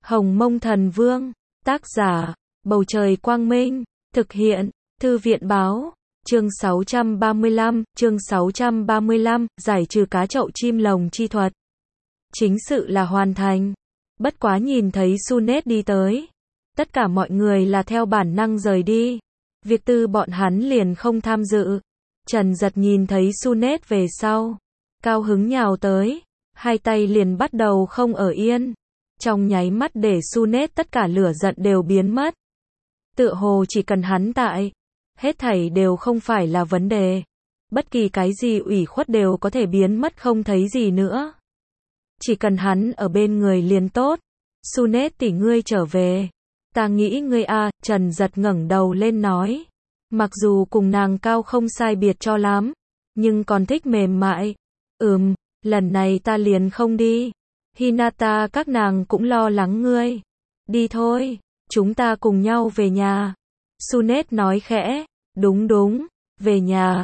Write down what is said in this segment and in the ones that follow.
Hồng Mông Thần Vương, tác giả, Bầu Trời Quang Minh, thực hiện, Thư viện Báo, chương 635, giải trừ cá chậu chim lồng chi thuật. Chính sự là hoàn thành. Bất quá nhìn thấy Sunet đi tới. Tất cả mọi người là theo bản năng rời đi. Việc tư bọn hắn liền không tham dự. Trần Giật nhìn thấy Sunet về sau. Cao hứng nhào tới. Hai tay liền bắt đầu không ở yên. Trong nháy mắt để Sunet tất cả lửa giận đều biến mất. Tựa hồ chỉ cần hắn tại. Hết thảy đều không phải là vấn đề. Bất kỳ cái gì ủy khuất đều có thể biến mất không thấy gì nữa. Chỉ cần hắn ở bên người liền tốt. Sunet tỷ ngươi trở về. Ta nghĩ ngươi Trần Giật ngẩng đầu lên nói. Mặc dù cùng nàng cao không sai biệt cho lắm. Nhưng còn thích mềm mại. Lần này ta liền không đi. Hinata các nàng cũng lo lắng ngươi. Đi thôi, chúng ta cùng nhau về nhà. Sunet nói khẽ. Đúng, về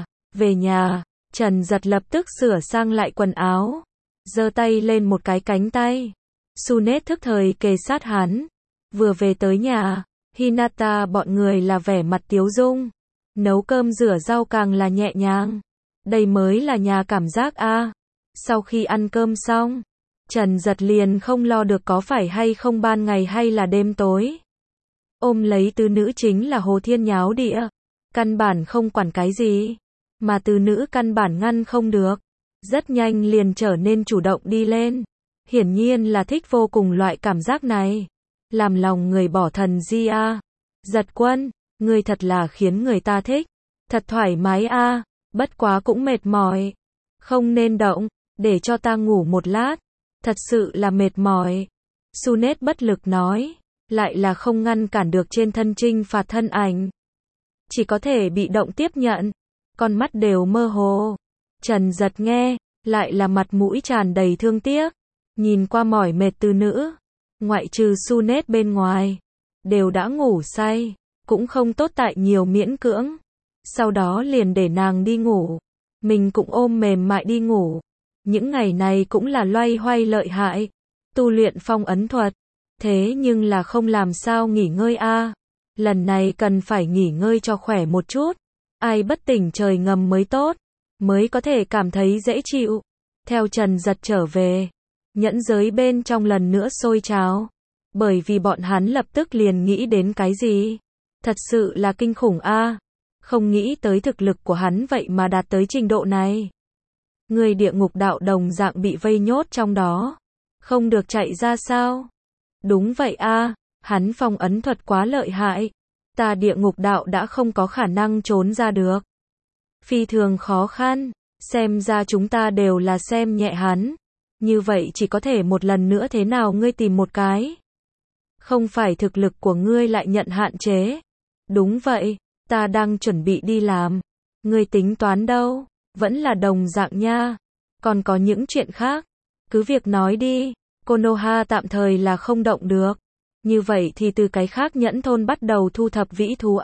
nhà. Trần Giật lập tức sửa sang lại quần áo. Giơ tay lên một cái cánh tay. Sunet thức thời kề sát hắn. Vừa về tới nhà, Hinata bọn người là vẻ mặt tiếu dung. Nấu cơm rửa rau càng là nhẹ nhàng. Đây mới là nhà cảm giác Sau khi ăn cơm xong, Trần Giật liền không lo được có phải hay không ban ngày hay là đêm tối. Ôm lấy tứ nữ chính là Hồ Thiên nháo địa. Căn bản không quản cái gì. Mà tứ nữ căn bản ngăn không được. Rất nhanh liền trở nên chủ động đi lên. Hiển nhiên là thích vô cùng loại cảm giác này. Làm lòng người bỏ thần di Giật Quân, ngươi thật là khiến người ta thích. Thật thoải mái bất quá cũng mệt mỏi. Không nên động, để cho ta ngủ một lát. Thật sự là mệt mỏi. Sunet bất lực nói. Lại là không ngăn cản được trên thân trinh phạt thân ảnh. Chỉ có thể bị động tiếp nhận. Con mắt đều mơ hồ. Trần Giật nghe, lại là mặt mũi tràn đầy thương tiếc. Nhìn qua mỏi mệt từ nữ. Ngoại trừ Sunet bên ngoài. Đều đã ngủ say. Cũng không tốt tại nhiều miễn cưỡng. Sau đó liền để nàng đi ngủ. Mình cũng ôm mềm mại đi ngủ. Những ngày này cũng là loay hoay lợi hại. Tu luyện phong ấn thuật. Thế nhưng là không làm sao nghỉ ngơi Lần này cần phải nghỉ ngơi cho khỏe một chút. Ai bất tỉnh trời ngầm mới tốt. Mới có thể cảm thấy dễ chịu. Theo Trần Giật trở về. Nhẫn giới bên trong lần nữa sôi trào. Bởi vì bọn hắn lập tức liền nghĩ đến cái gì. Thật sự là kinh khủng Không nghĩ tới thực lực của hắn vậy mà đạt tới trình độ này. Người địa ngục đạo đồng dạng bị vây nhốt trong đó. Không được chạy ra sao? Đúng vậy hắn phong ấn thuật quá lợi hại. Ta địa ngục đạo đã không có khả năng trốn ra được. Phi thường khó khăn. Xem ra chúng ta đều là xem nhẹ hắn. Như vậy chỉ có thể một lần nữa thế nào ngươi tìm một cái. Không phải thực lực của ngươi lại nhận hạn chế. Đúng vậy, ta đang chuẩn bị đi làm. Ngươi tính toán đâu? Vẫn là đồng dạng nha. Còn có những chuyện khác. Cứ việc nói đi. Konoha tạm thời là không động được. Như vậy thì từ cái khác nhẫn thôn bắt đầu thu thập vĩ thú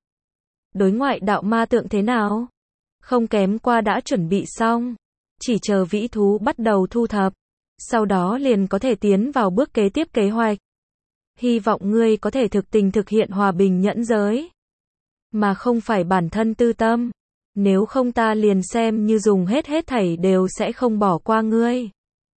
Đối ngoại đạo ma tượng thế nào? Không kém qua đã chuẩn bị xong. Chỉ chờ vĩ thú bắt đầu thu thập. Sau đó liền có thể tiến vào bước kế tiếp kế hoạch. Hy vọng ngươi có thể thực tình thực hiện hòa bình nhẫn giới. Mà không phải bản thân tư tâm. Nếu không ta liền xem như dùng hết thảy đều sẽ không bỏ qua ngươi.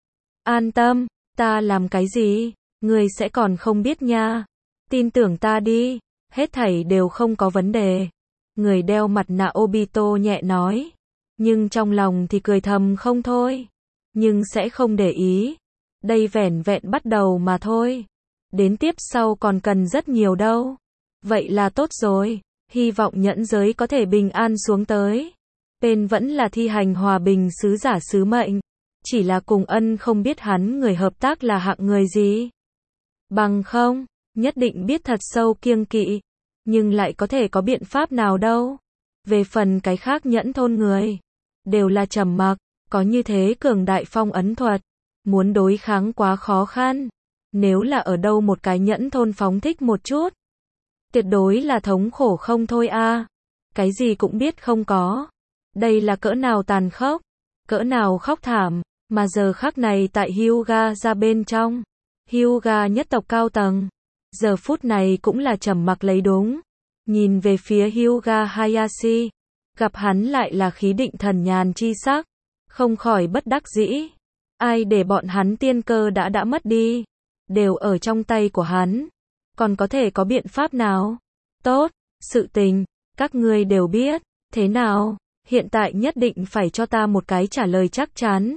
An tâm, ta làm cái gì, ngươi sẽ còn không biết nha. Tin tưởng ta đi, hết thảy đều không có vấn đề. Người đeo mặt nạ Obito nhẹ nói. Nhưng trong lòng thì cười thầm không thôi. Nhưng sẽ không để ý. Đây vẻn vẹn bắt đầu mà thôi. Đến tiếp sau còn cần rất nhiều đâu. Vậy là tốt rồi. Hy vọng nhẫn giới có thể bình an xuống tới. Bên vẫn là thi hành hòa bình sứ giả sứ mệnh. Chỉ là cùng ân không biết hắn người hợp tác là hạng người gì. Bằng không, nhất định biết thật sâu kiêng kỵ. Nhưng lại có thể có biện pháp nào đâu. Về phần cái khác nhẫn thôn người. Đều là trầm mặc. Có như thế cường đại phong ấn thuật. Muốn đối kháng quá khó khăn. Nếu là ở đâu một cái nhẫn thôn phóng thích một chút. Tuyệt đối là thống khổ không thôi Cái gì cũng biết không có. Đây là cỡ nào tàn khốc. Cỡ nào khóc thảm. Mà giờ khắc này tại Hyuga ra bên trong. Hyuga nhất tộc cao tầng. Giờ phút này cũng là trầm mặc lấy đúng. Nhìn về phía Hyuga Hayashi. Gặp hắn lại là khí định thần nhàn chi sắc. Không khỏi bất đắc dĩ. Ai để bọn hắn tiên cơ đã mất đi. Đều ở trong tay của hắn. Còn có thể có biện pháp nào? Tốt, sự tình, các ngươi đều biết. Thế nào? Hiện tại nhất định phải cho ta một cái trả lời chắc chắn.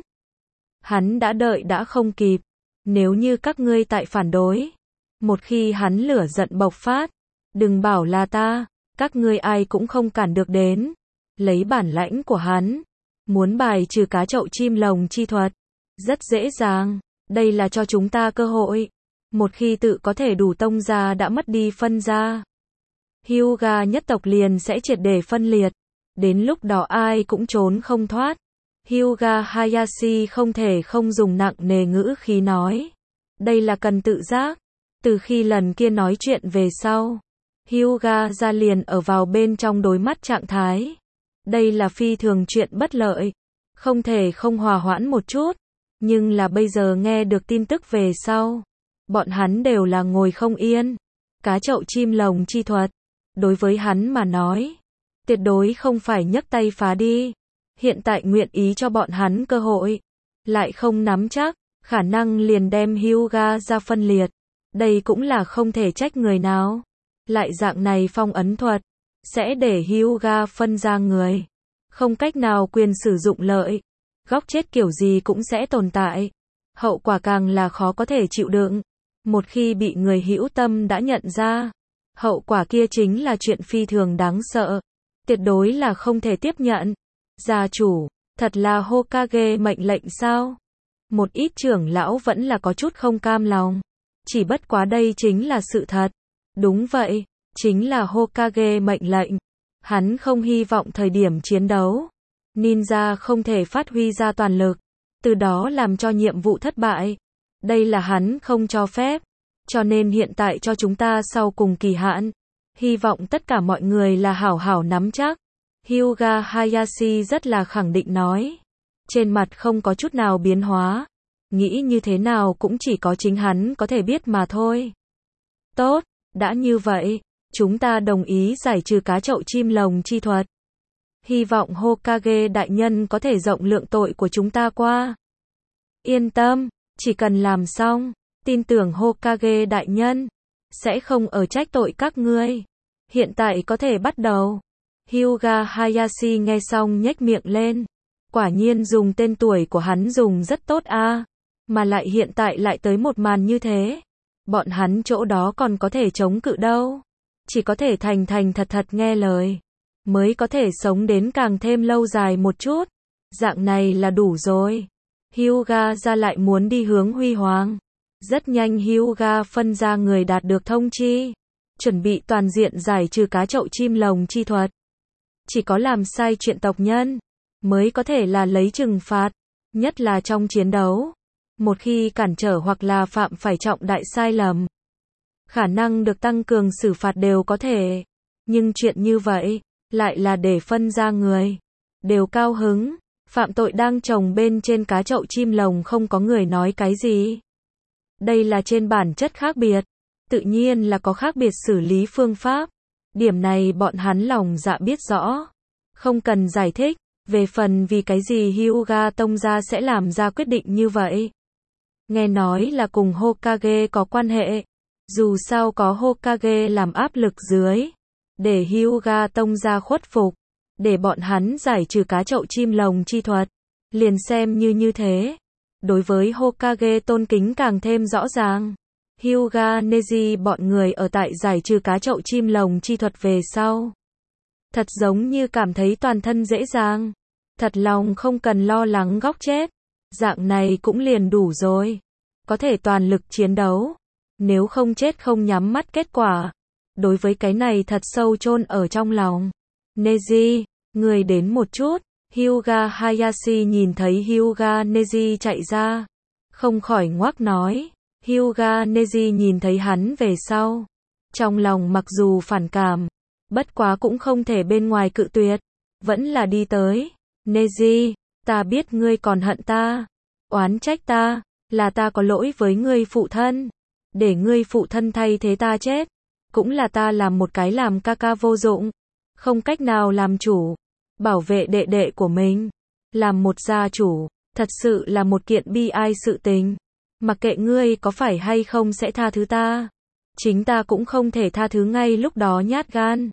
Hắn đã đợi đã không kịp. Nếu như các ngươi tại phản đối. Một khi hắn lửa giận bộc phát. Đừng bảo là ta. Các ngươi ai cũng không cản được đến. Lấy bản lãnh của hắn. Muốn bài trừ cá chậu chim lồng chi thuật. Rất dễ dàng. Đây là cho chúng ta cơ hội. Một khi tự có thể đủ tông ra đã mất đi phân ra. Hyuga nhất tộc liền sẽ triệt để phân liệt. Đến lúc đó ai cũng trốn không thoát. Hyuga Hayashi không thể không dùng nặng nề ngữ khí nói. Đây là cần tự giác. Từ khi lần kia nói chuyện về sau. Hyuga ra liền ở vào bên trong đối mắt trạng thái. Đây là phi thường chuyện bất lợi. Không thể không hòa hoãn một chút. Nhưng là bây giờ nghe được tin tức về sau. Bọn hắn đều là ngồi không yên. Cá chậu chim lồng chi thuật. Đối với hắn mà nói. Tuyệt đối không phải nhấc tay phá đi. Hiện tại nguyện ý cho bọn hắn cơ hội. Lại không nắm chắc. Khả năng liền đem Hyuga ra phân liệt. Đây cũng là không thể trách người nào. Lại dạng này phong ấn thuật. Sẽ để Hyuga phân ra người. Không cách nào quyền sử dụng lợi. Góc chết kiểu gì cũng sẽ tồn tại. Hậu quả càng là khó có thể chịu đựng. Một khi bị người hữu tâm đã nhận ra. Hậu quả kia chính là chuyện phi thường đáng sợ. Tuyệt đối là không thể tiếp nhận. Gia chủ, thật là Hokage mệnh lệnh sao? Một ít trưởng lão vẫn là có chút không cam lòng. Chỉ bất quá đây chính là sự thật. Đúng vậy, chính là Hokage mệnh lệnh. Hắn không hy vọng thời điểm chiến đấu. Ninja không thể phát huy ra toàn lực. Từ đó làm cho nhiệm vụ thất bại. Đây là hắn không cho phép. Cho nên hiện tại cho chúng ta sau cùng kỳ hạn. Hy vọng tất cả mọi người là hảo hảo nắm chắc. Hyuga Hayashi rất là khẳng định nói. Trên mặt không có chút nào biến hóa. Nghĩ như thế nào cũng chỉ có chính hắn có thể biết mà thôi. Tốt, đã như vậy, chúng ta đồng ý giải trừ cá chậu chim lồng chi thuật. Hy vọng Hokage đại nhân có thể rộng lượng tội của chúng ta qua. Yên tâm, chỉ cần làm xong, tin tưởng Hokage đại nhân sẽ không ở trách tội các ngươi. Hiện tại có thể bắt đầu. Hyuga Hayashi nghe xong nhếch miệng lên. Quả nhiên dùng tên tuổi của hắn dùng rất tốt a. Mà lại hiện tại lại tới một màn như thế. Bọn hắn chỗ đó còn có thể chống cự đâu. Chỉ có thể thành thật thật nghe lời. Mới có thể sống đến càng thêm lâu dài một chút. Dạng này là đủ rồi. Hyuga ra lại muốn đi hướng huy hoàng. Rất nhanh Hyuga phân ra người đạt được thông chi. Chuẩn bị toàn diện giải trừ cá chậu chim lồng chi thuật. Chỉ có làm sai chuyện tộc nhân. Mới có thể là lấy trừng phạt. Nhất là trong chiến đấu. Một khi cản trở hoặc là phạm phải trọng đại sai lầm. Khả năng được tăng cường xử phạt đều có thể. Nhưng chuyện như vậy. Lại là để phân ra người. Đều cao hứng. Phạm tội đang trồng bên trên cá chậu chim lồng không có người nói cái gì. Đây là trên bản chất khác biệt. Tự nhiên là có khác biệt xử lý phương pháp. Điểm này bọn hắn lòng dạ biết rõ. Không cần giải thích. Về phần vì cái gì Hyuga tông gia sẽ làm ra quyết định như vậy. Nghe nói là cùng Hokage có quan hệ. Dù sao có Hokage làm áp lực dưới. Để Hyuga tông gia khuất phục. Để bọn hắn giải trừ cá chậu chim lồng chi thuật. Liền xem như thế. Đối với Hokage tôn kính càng thêm rõ ràng. Hyuga Neji bọn người ở tại giải trừ cá chậu chim lồng chi thuật về sau. Thật giống như cảm thấy toàn thân dễ dàng. Thật lòng không cần lo lắng góc chết. Dạng này cũng liền đủ rồi. Có thể toàn lực chiến đấu. Nếu không chết không nhắm mắt kết quả. Đối với cái này thật sâu chôn ở trong lòng. Neji, người đến một chút. Hyuga Hayashi nhìn thấy Hyuga Neji chạy ra. Không khỏi ngoác nói. Hyuga Neji nhìn thấy hắn về sau. Trong lòng mặc dù phản cảm. Bất quá cũng không thể bên ngoài cự tuyệt. Vẫn là đi tới. Neji, ta biết ngươi còn hận ta. Oán trách ta. Là ta có lỗi với ngươi phụ thân. Để ngươi phụ thân thay thế ta chết. Cũng là ta làm một cái làm ca ca vô dụng. Không cách nào làm chủ. Bảo vệ đệ đệ của mình. Làm một gia chủ. Thật sự là một kiện bi ai sự tình. Mặc kệ ngươi có phải hay không sẽ tha thứ ta. Chính ta cũng không thể tha thứ ngay lúc đó nhát gan.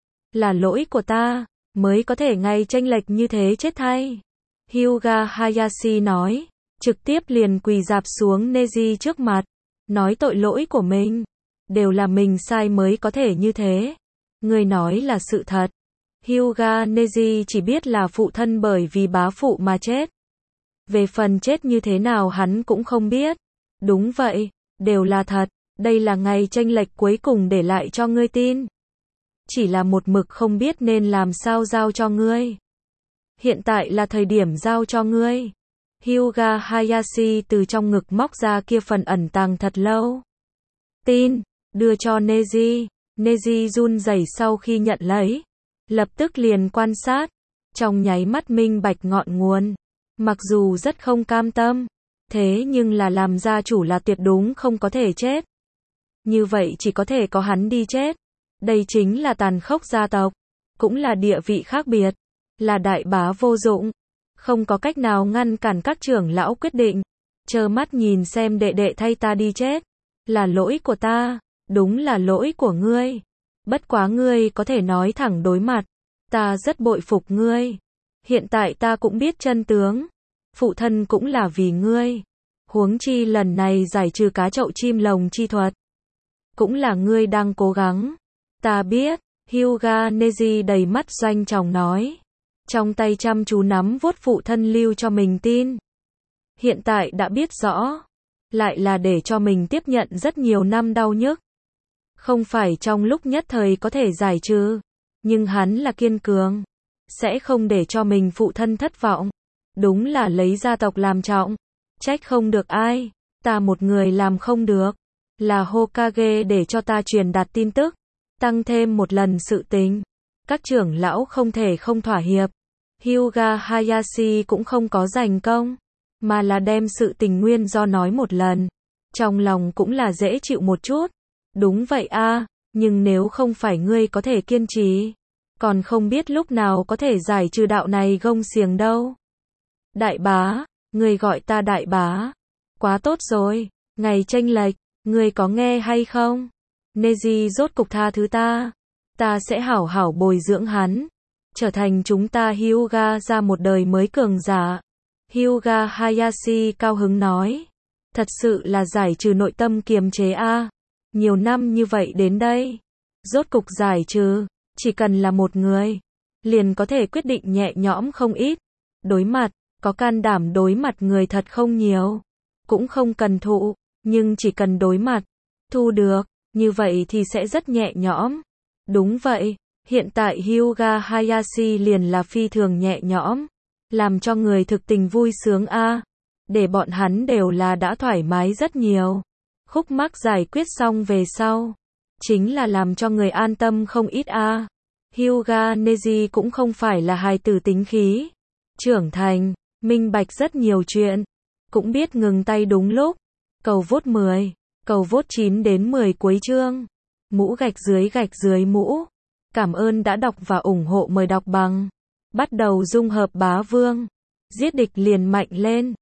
Là lỗi của ta. Mới có thể ngay chênh lệch như thế chết thay. Hyuga Hayashi nói. Trực tiếp liền quỳ rạp xuống Neji trước mặt. Nói tội lỗi của mình. Đều là mình sai mới có thể như thế. Ngươi nói là sự thật. Hyuga Neji chỉ biết là phụ thân bởi vì bá phụ mà chết. Về phần chết như thế nào hắn cũng không biết. Đúng vậy, đều là thật. Đây là ngày chênh lệch cuối cùng để lại cho ngươi tin. Chỉ là một mực không biết nên làm sao giao cho ngươi. Hiện tại là thời điểm giao cho ngươi. Hyuga Hayashi từ trong ngực móc ra kia phần ẩn tàng thật lâu. Tin, đưa cho Neji. Neji run rẩy sau khi nhận lấy. Lập tức liền quan sát. Trong nháy mắt minh bạch ngọn nguồn. Mặc dù rất không cam tâm. Thế nhưng là làm gia chủ là tuyệt đúng không có thể chết. Như vậy chỉ có thể có hắn đi chết. Đây chính là tàn khốc gia tộc. Cũng là địa vị khác biệt. Là đại bá vô dụng. Không có cách nào ngăn cản các trưởng lão quyết định. Trơ mắt nhìn xem đệ đệ thay ta đi chết. Là lỗi của ta. Đúng là lỗi của ngươi. Bất quá ngươi có thể nói thẳng đối mặt. Ta rất bội phục ngươi. Hiện tại ta cũng biết chân tướng. Phụ thân cũng là vì ngươi. Huống chi lần này giải trừ cá chậu chim lồng chi thuật. Cũng là ngươi đang cố gắng. Ta biết. Hyuga Neji đầy mắt doanh trọng nói. Trong tay chăm chú nắm vuốt phụ thân lưu cho mình tin. Hiện tại đã biết rõ. Lại là để cho mình tiếp nhận rất nhiều năm đau nhức. Không phải trong lúc nhất thời có thể giải trừ. Nhưng hắn là kiên cường. Sẽ không để cho mình phụ thân thất vọng. Đúng là lấy gia tộc làm trọng. Trách không được ai. Ta một người làm không được. Là Hokage để cho ta truyền đạt tin tức. Tăng thêm một lần sự tình. Các trưởng lão không thể không thỏa hiệp. Hyuga Hayashi cũng không có giành công. Mà là đem sự tình nguyên do nói một lần. Trong lòng cũng là dễ chịu một chút. Đúng vậy a, nhưng nếu không phải ngươi có thể kiên trì. Còn không biết lúc nào có thể giải trừ đạo này gông xiềng đâu. Đại bá, ngươi gọi ta đại bá. Quá tốt rồi, ngày chênh lệch, ngươi có nghe hay không? Neji rốt cục tha thứ ta. Ta sẽ hảo hảo bồi dưỡng hắn. Trở thành chúng ta Hyuga ra một đời mới cường giả. Hyuga Hayashi cao hứng nói. Thật sự là giải trừ nội tâm kiềm chế a. Nhiều năm như vậy đến đây. Rốt cục giải trừ. Chỉ cần là một người. Liền có thể quyết định nhẹ nhõm không ít. Đối mặt. Có can đảm đối mặt người thật không nhiều. Cũng không cần thụ. Nhưng chỉ cần đối mặt. Thu được. Như vậy thì sẽ rất nhẹ nhõm. Đúng vậy. Hiện tại Hyuga Hayashi liền là phi thường nhẹ nhõm. Làm cho người thực tình vui sướng a. Để bọn hắn đều là đã thoải mái rất nhiều. Khúc mắc giải quyết xong về sau. Chính là làm cho người an tâm không ít a. Hyuga Neji cũng không phải là hài tử tính khí. Trưởng thành, minh bạch rất nhiều chuyện. Cũng biết ngừng tay đúng lúc. Cầu vote 10. Cầu vote 9 đến 10 cuối chương. Mũ gạch dưới mũ. Cảm ơn đã đọc và ủng hộ, mời đọc bằng. Bắt đầu dung hợp bá vương. Giết địch liền mạnh lên.